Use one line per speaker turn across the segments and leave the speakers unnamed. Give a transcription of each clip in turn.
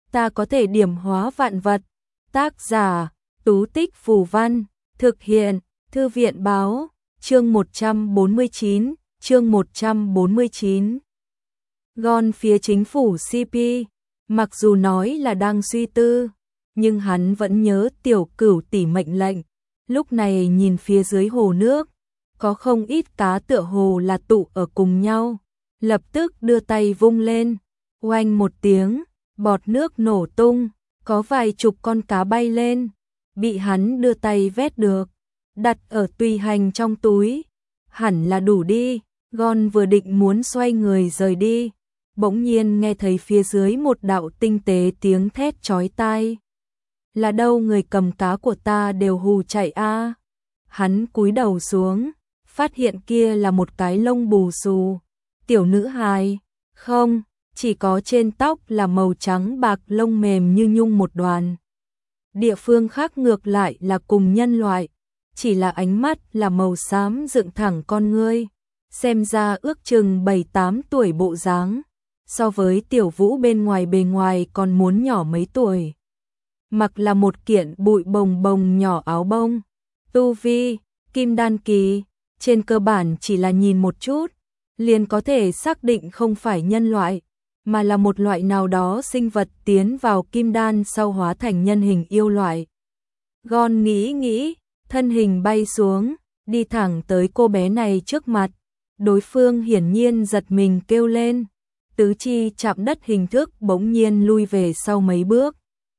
ta có thể điểm hóa vạn vật. Tác giả, Tú Tích Phù Văn, thực hiện, Thư viện Báo, chương 149, chương 149. Gon phía chính phủ CP, mặc dù nói là đang suy tư, nhưng hắn vẫn nhớ Tiểu Cửu tỷ mệnh lệnh. Lúc này nhìn phía dưới hồ nước, có không ít cá tựa hồ là tụ ở cùng nhau, lập tức đưa tay vung lên, oanh một tiếng, bọt nước nổ tung, có vài chục con cá bay lên, bị hắn đưa tay vét được, đặt ở tùy hành trong túi, hẳn là đủ đi. Gon vừa định muốn xoay người rời đi, bỗng nhiên nghe thấy phía dưới một đạo tinh tế tiếng thét chói tai. Là đâu, người cầm cá của ta đều hù chạy a. Hắn cúi đầu xuống, phát hiện kia là một cái lông bù xù tiểu nữ hài, không, chỉ có trên tóc là màu trắng bạc, lông mềm như nhung một đoàn. Địa phương khác ngược lại là cùng nhân loại, chỉ là ánh mắt là màu xám, dựng thẳng con ngươi, xem ra ước chừng 7-8 tuổi bộ dáng, so với Tiểu Vũ bên ngoài bề ngoài còn muốn nhỏ mấy tuổi. Mặc là một kiện bụi bồng bồng nhỏ áo bông, tu vi kim đan kỳ, trên cơ bản chỉ là nhìn một chút liền có thể xác định không phải nhân loại, mà là một loại nào đó sinh vật tiến vào kim đan sau hóa thành nhân hình yêu loại. Gon nghĩ, thân hình bay xuống, đi thẳng tới cô bé này trước mặt. Đối phương hiển nhiên giật mình kêu lên, tứ chi chạm đất hình thức bỗng nhiên lui về sau mấy bước.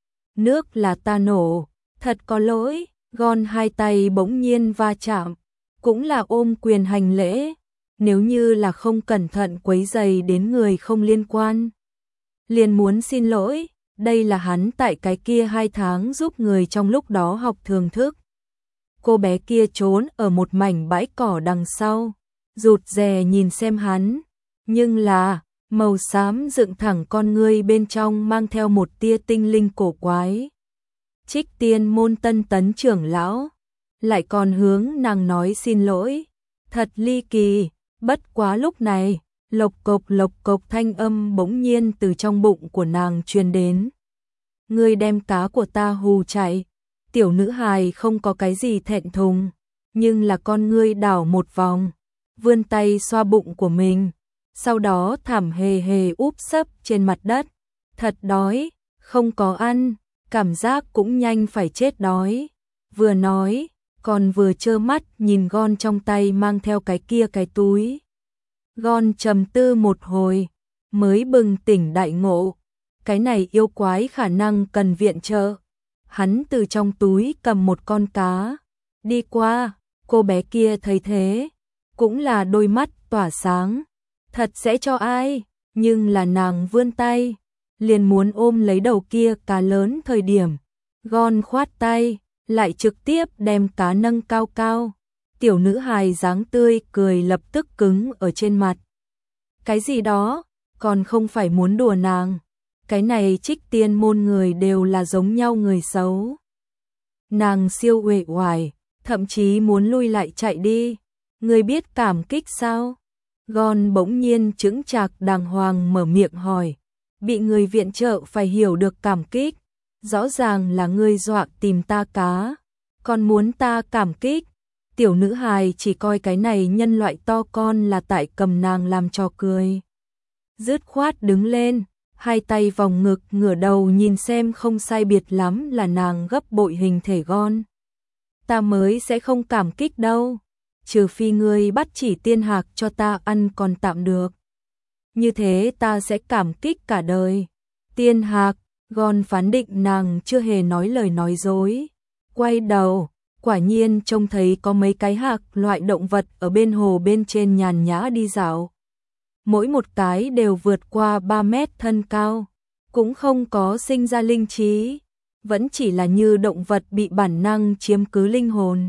Nước là ta nổ, thật có lỗi. Gon hai tay bỗng nhiên va chạm, cũng là ôm quyền hành lễ, nếu như là không cẩn thận quấy rầy đến người không liên quan, liền muốn xin lỗi. Đây là hắn tại cái kia 2 tháng giúp người trong lúc đó học thường thức. Cô bé kia trốn ở một mảnh bãi cỏ đằng sau, rụt rè nhìn xem hắn, nhưng là màu xám dựng thẳng con ngươi bên trong mang theo một tia tinh linh cổ quái. Trích Tiên môn tân tấn trưởng lão lại còn hướng nàng nói xin lỗi, thật ly kỳ. Bất quá lúc này, lộc cộc thanh âm bỗng nhiên từ trong bụng của nàng truyền đến. Ngươi đem cá của ta hù chạy. Tiểu nữ hài không có cái gì thẹn thùng, nhưng là con ngươi đảo một vòng, vươn tay xoa bụng của mình, sau đó thảm hề úp sấp trên mặt đất. Thật đói, không có ăn, cảm giác cũng nhanh phải chết đói. Vừa nói, còn vừa trơ mắt nhìn Gon trong tay mang theo cái kia cái túi. Gon trầm tư một hồi, mới bừng tỉnh đại ngộ, cái này yêu quái khả năng cần viện trợ. Hắn từ trong túi cầm một con cá, đi qua, cô bé kia thấy thế, cũng là đôi mắt tỏa sáng, thật sẽ cho ai, nhưng là nàng vươn tay, liền muốn ôm lấy đầu kia cá lớn thời điểm. Gon khoát tay, lại trực tiếp đem cá nâng cao cao, tiểu nữ hài dáng tươi cười lập tức cứng ở trên mặt. Cái gì đó, còn không phải muốn đùa nàng. Cái này Trích Tiên môn người đều là giống nhau người xấu. Nàng siêu uể oải, thậm chí muốn lui lại chạy đi. Người biết cảm kích sao? Gon bỗng nhiên chững chạc đàng hoàng mở miệng hỏi. Bị người viện trợ phải hiểu được cảm kích. Rõ ràng là ngươi dọa tìm ta cá, còn muốn ta cảm kích. Tiểu nữ hài chỉ coi cái này nhân loại to con là tại cầm nàng làm trò cười. Dứt khoát đứng lên, hai tay vòng ngực, ngửa đầu nhìn xem không sai biệt lắm là nàng gấp bội hình thể Gon. Ta mới sẽ không cảm kích đâu, trừ phi ngươi bắt chỉ tiên hạc cho ta ăn còn tạm được. Như thế ta sẽ cảm kích cả đời. Tiên hạc, Gon phán định nàng chưa hề nói lời nói dối. Quay đầu, quả nhiên trông thấy có mấy cái hạc loại động vật ở bên hồ bên trên nhàn nhã đi dạo. Mỗi một cái đều vượt qua 3 mét thân cao, cũng không có sinh ra linh trí, vẫn chỉ là như động vật bị bản năng chiếm cứ linh hồn.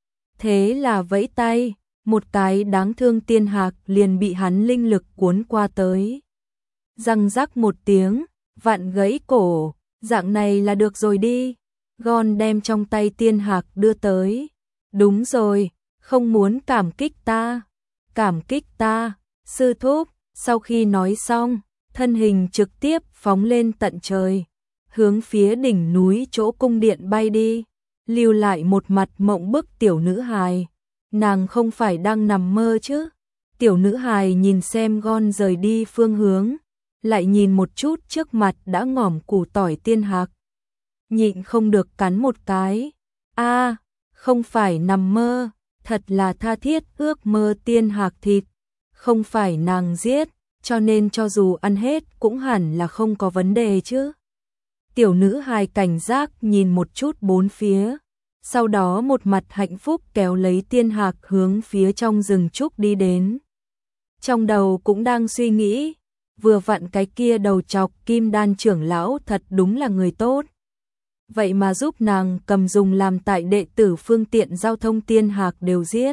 Thế là vẫy tay, một cái đáng thương tiên hạc liền bị hắn linh lực cuốn qua tới. Răng rắc một tiếng, vặn gãy cổ, dạng này là được rồi đi. Gon đem trong tay tiên hạc đưa tới. Đúng rồi, không muốn cảm kích ta. Cảm kích ta, sư thúc. Sau khi nói xong, thân hình trực tiếp phóng lên tận trời, hướng phía đỉnh núi chỗ cung điện bay đi, lưu lại một mặt mộng bức tiểu nữ hài. Nàng không phải đang nằm mơ chứ? Tiểu nữ hài nhìn xem Gon rời đi phương hướng, lại nhìn một chút trước mặt đã ngỏm củ tỏi tiên hạc. Nhịn không được cắn một cái. A, không phải nằm mơ, thật là tha thiết ước mơ tiên hạc thịt. Không phải nàng giết, cho nên cho dù ăn hết cũng hẳn là không có vấn đề chứ. Tiểu nữ hài cảnh giác nhìn một chút bốn phía, sau đó một mặt hạnh phúc kéo lấy tiên hạc hướng phía trong rừng trúc đi đến. Trong đầu cũng đang suy nghĩ, vừa vặn cái kia đầu chọc Kim Đan trưởng lão thật đúng là người tốt. Vậy mà giúp nàng cầm dùng làm tại đệ tử phương tiện giao thông tiên hạc đều giết.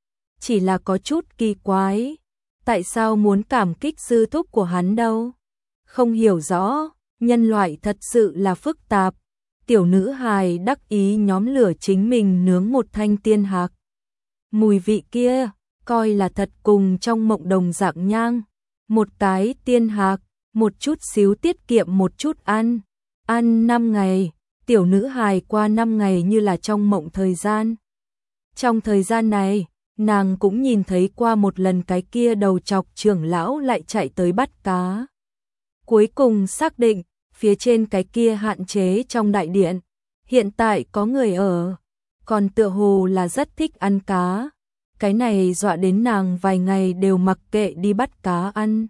Chỉ là có chút kỳ quái, tại sao muốn cảm kích sư thúc của hắn đâu? Không hiểu rõ, nhân loại thật sự là phức tạp. Tiểu nữ hài đắc ý nhóm lửa chính mình nướng một thanh tiên hạc. Mùi vị kia, coi là thật cùng trong mộng đồng dạng nhang. Một cái tiên hạc, một chút xíu tiết kiệm một chút ăn. Ăn 5 ngày, tiểu nữ hài qua 5 ngày như là trong mộng thời gian. Trong thời gian này, nàng cũng nhìn thấy qua một lần cái kia đầu chọc trưởng lão lại chạy tới bắt cá. Cuối cùng xác định, phía trên cái kia hạn chế trong đại điện, hiện tại có người ở, còn tựa hồ là rất thích ăn cá. Cái này dọa đến nàng vài ngày đều mặc kệ đi bắt cá ăn.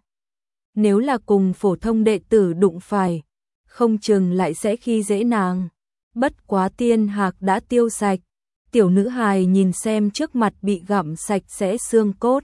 Nếu là cùng phổ thông đệ tử đụng phải, không chừng lại sẽ khi dễ nàng. Bất quá tiên hạc đã tiêu sạch, tiểu nữ hài nhìn xem trước mặt bị gặm sạch sẽ xương cốt,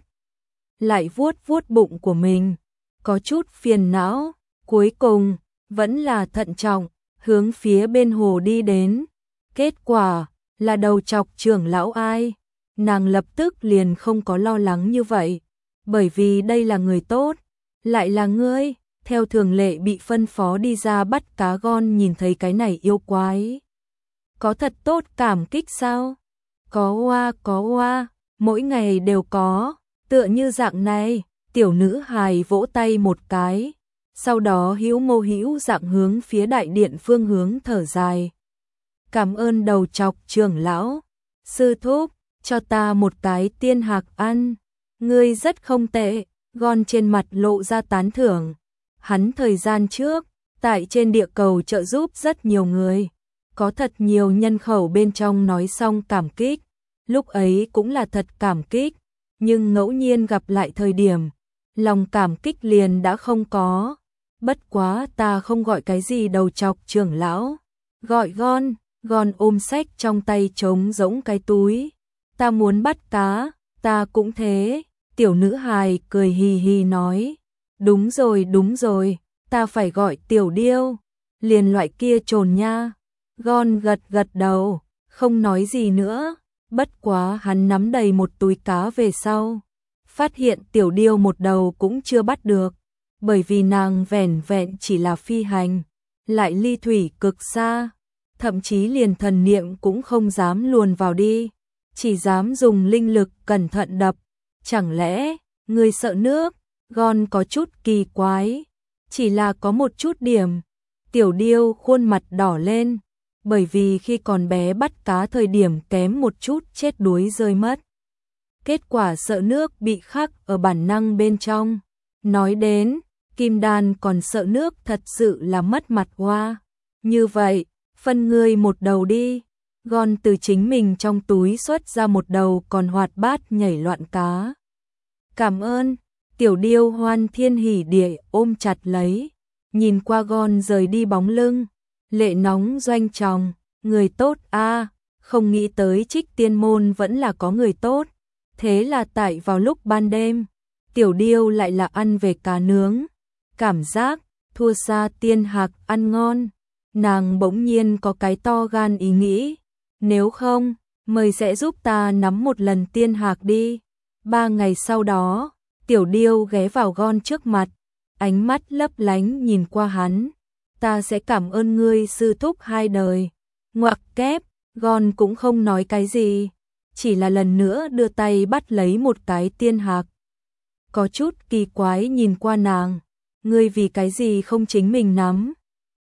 lại vuốt vuốt bụng của mình, có chút phiền não, cuối cùng vẫn là thận trọng, hướng phía bên hồ đi đến. Kết quả là đầu chọc trưởng lão ai, nàng lập tức liền không có lo lắng như vậy, bởi vì đây là người tốt, lại là ngươi. Theo thường lệ bị phân phó đi ra bắt cá Gon nhìn thấy cái này yêu quái. Có thật tốt cảm kích sao? Có oa, mỗi ngày đều có, tựa như dạng này. Tiểu nữ hài vỗ tay một cái, sau đó hữu mô hữu dạng hướng phía đại điện phương hướng thở dài. Cảm ơn đầu chọc trưởng lão, sư thúc, cho ta một cái tiên hạc ăn, ngươi rất không tệ. Gon trên mặt lộ ra tán thưởng. Hắn thời gian trước, tại trên địa cầu trợ giúp rất nhiều người, có thật nhiều nhân khẩu bên trong nói xong cảm kích, lúc ấy cũng là thật cảm kích, nhưng ngẫu nhiên gặp lại thời điểm, lòng cảm kích liền đã không có. Bất quá ta không gọi cái gì đầu chọc trưởng lão, gọi Gon. Gon ôm sách trong tay trống rỗng cái túi. Ta muốn bắt cá, ta cũng thế. Tiểu nữ hài cười hì hì nói. Đúng rồi, ta phải gọi tiểu điêu, liền loại kia trồn nha. Gon gật gật đầu, không nói gì nữa, bất quá hắn nắm đầy một túi cá về sau. Phát hiện tiểu điêu một đầu cũng chưa bắt được, bởi vì nàng vẻn vẹn chỉ là phi hành, lại ly thủy cực xa, thậm chí liền thần niệm cũng không dám luồn vào đi, chỉ dám dùng linh lực cẩn thận đập. Chẳng lẽ, ngươi sợ nước? Gon có chút kỳ quái, chỉ là có một chút điểm. Tiểu điêu khuôn mặt đỏ lên, bởi vì khi còn bé bắt cá thời điểm kém một chút chết đuối rơi mất. Kết quả sợ nước bị khắc ở bản năng bên trong. Nói đến, Kim Đan còn sợ nước thật sự là mất mặt hoa. Như vậy, phân ngươi một đầu đi. Gon từ chính mình trong túi xuất ra một đầu còn hoạt bát nhảy loạn cá. Cảm ơn. Tiểu điêu hoan thiên hỉ địa ôm chặt lấy, nhìn qua Gon rời đi bóng lưng, lệ nóng doanh tròng, người tốt a, không nghĩ tới Trích Tiên môn vẫn là có người tốt. Thế là tại vào lúc ban đêm, tiểu điêu lại là ăn về cá nướng, cảm giác thua xa tiên hạc ăn ngon. Nàng bỗng nhiên có cái to gan ý nghĩ, nếu không, mời sẽ giúp ta nắm một lần tiên hạc đi. 3 ngày sau đó, tiểu điêu ghé vào Gon trước mặt, ánh mắt lấp lánh nhìn qua hắn. Ta sẽ cảm ơn ngươi sư thúc 2 đời. Ngoặc kép, Gon cũng không nói cái gì, chỉ là lần nữa đưa tay bắt lấy một cái tiên hạc. Có chút kỳ quái nhìn qua nàng, ngươi vì cái gì không chính mình nắm?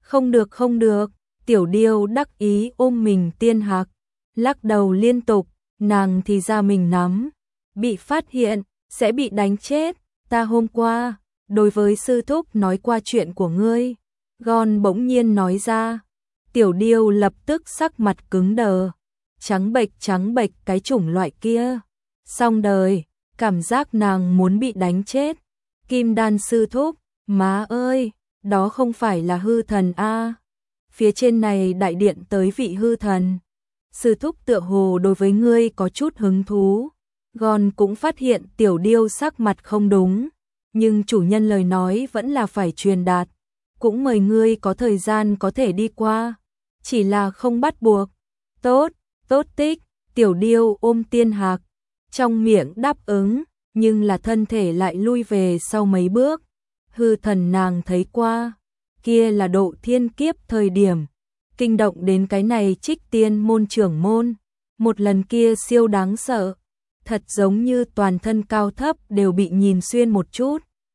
không được, Tiểu Điêu đắc ý ôm mình Tiên Hạc, lắc đầu liên tục, nàng thì ra mình nắm, bị phát hiện, sẽ bị đánh chết, ta hôm qua, đối với sư thúc nói qua chuyện của ngươi, Gon bỗng nhiên nói ra, Tiểu Điêu lập tức sắc mặt cứng đờ, trắng bệch cái chủng loại kia, xong đời, cảm giác nàng muốn bị đánh chết, Kim Đan sư thúc, má ơi, đó không phải là hư thần a. Phía trên này đại điện tới vị hư thần. Sư thúc tựa hồ đối với ngươi có chút hứng thú. Gon cũng phát hiện Tiểu Điêu sắc mặt không đúng, nhưng chủ nhân lời nói vẫn là phải truyền đạt. Cũng mời ngươi có thời gian có thể đi qua, chỉ là không bắt buộc. Tốt, tốt tích, Tiểu Điêu ôm Tiên Hạc, trong miệng đáp ứng, nhưng là thân thể lại lui về sau mấy bước. Hư thần nàng thấy qua, kia là độ thiên kiếp thời điểm, kinh động đến cái này Trích Tiên môn trưởng môn, một lần kia siêu đáng sợ, thật giống như toàn thân cao thấp đều bị nhìn xuyên một chút.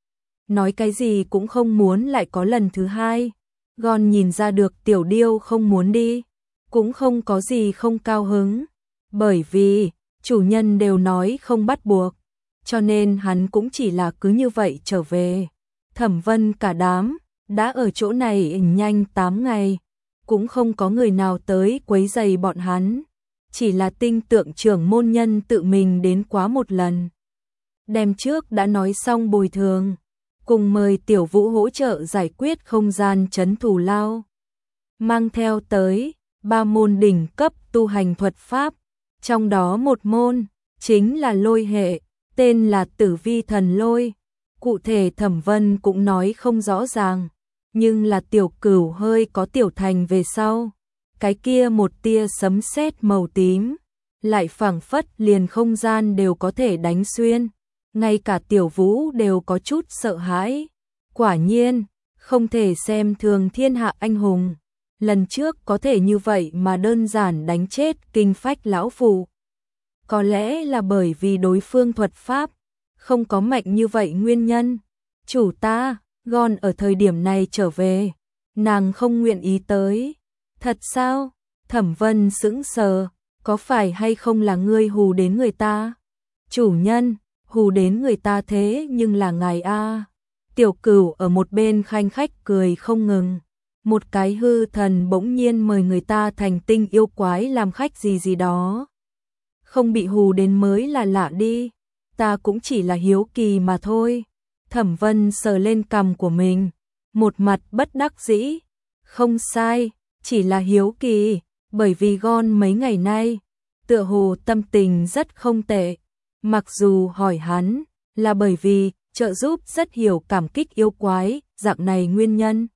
Nói cái gì cũng không muốn lại có lần thứ hai. Gon nhìn ra được Tiểu Điêu không muốn đi, cũng không có gì không cao hứng, bởi vì chủ nhân đều nói không bắt buộc, cho nên hắn cũng chỉ là cứ như vậy trở về. Thẩm Vân cả đám đã ở chỗ này nhanh 8 ngày, cũng không có người nào tới quấy rầy bọn hắn, chỉ là tinh tượng trưởng môn nhân tự mình đến quá một lần. Đêm trước đã nói xong bồi thường, cùng mời Tiểu Vũ hỗ trợ giải quyết không gian trấn thù lao. Mang theo tới 3 môn đỉnh cấp tu hành thuật pháp, trong đó một môn chính là lôi hệ, tên là Tử Vi Thần Lôi. Cụ thể Thẩm Vân cũng nói không rõ ràng, nhưng là Tiểu Cửu hơi có tiểu thành về sau, cái kia một tia sấm sét màu tím, lại phảng phất liền không gian đều có thể đánh xuyên, ngay cả Tiểu Vũ đều có chút sợ hãi. Quả nhiên, không thể xem thường thiên hạ anh hùng, lần trước có thể như vậy mà đơn giản đánh chết kinh phách lão phụ. Có lẽ là bởi vì đối phương thuật pháp không có mạnh như vậy nguyên nhân. Chủ ta, Gon ở thời điểm này trở về, nàng không nguyện ý tới. Thật sao? Thẩm Vân sững sờ, có phải hay không là ngươi hù đến người ta? Chủ nhân, hù đến người ta thế nhưng là ngài a. Tiểu Cửu ở một bên khanh khách cười không ngừng. Một cái hư thần bỗng nhiên mời người ta thành tinh yêu quái làm khách gì gì đó. Không bị hù đến mới là lạ đi. Ta cũng chỉ là hiếu kỳ mà thôi. Thẩm Vân sờ lên cằm của mình, một mặt bất đắc dĩ. Không sai, chỉ là hiếu kỳ, bởi vì Gon mấy ngày nay, tựa hồ tâm tình rất không tệ. Mặc dù hỏi hắn, là bởi vì trợ giúp rất hiểu cảm kích yêu quái, dạng này nguyên nhân.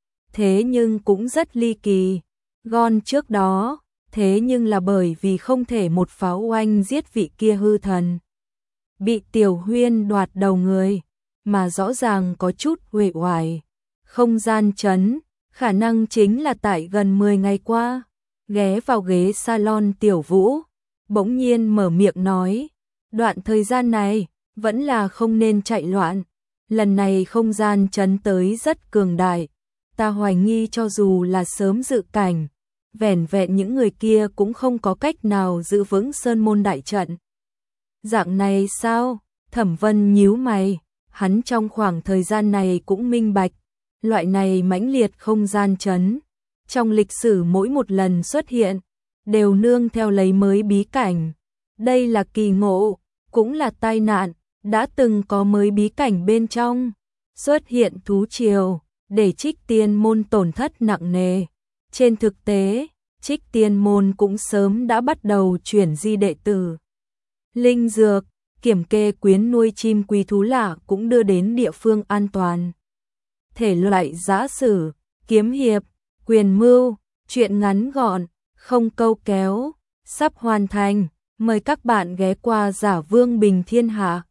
Thế nhưng cũng rất ly kỳ. Gon trước đó, thế nhưng là bởi vì không thể một pháo oanh giết vị kia hư thần. Bị Tiểu Huyên đoạt đầu người, mà rõ ràng có chút uể oải. Không gian trấn, khả năng chính là tại gần 10 ngày qua, ghé vào ghế salon Tiểu Vũ, bỗng nhiên mở miệng nói, đoạn thời gian này, vẫn là không nên chạy loạn, lần này không gian trấn tới rất cường đại, ta hoài nghi cho dù là sớm dự cảnh, vẻn vẹn những người kia cũng không có cách nào giữ vững Sơn Môn đại trận. Dạng này sao? Thẩm Vân nhíu mày, hắn trong khoảng thời gian này cũng minh bạch, loại này mãnh liệt không gian trấn, trong lịch sử mỗi một lần xuất hiện, đều nương theo lấy mới bí cảnh. Đây là kỳ ngộ, cũng là tai nạn, đã từng có mới bí cảnh bên trong, xuất hiện thú triều, để Trích Tiên môn tổn thất nặng nề. Trên thực tế, Trích Tiên môn cũng sớm đã bắt đầu chuyển di đệ tử. Linh dược, kiểm kê quyến nuôi chim quý thú lạ cũng đưa đến địa phương an toàn. Thể loại giã sử, kiếm hiệp, quyền mưu, truyện ngắn gọn, không câu kéo, sắp hoàn thành. Mời các bạn ghé qua Giả Vương Bình Thiên Hạ.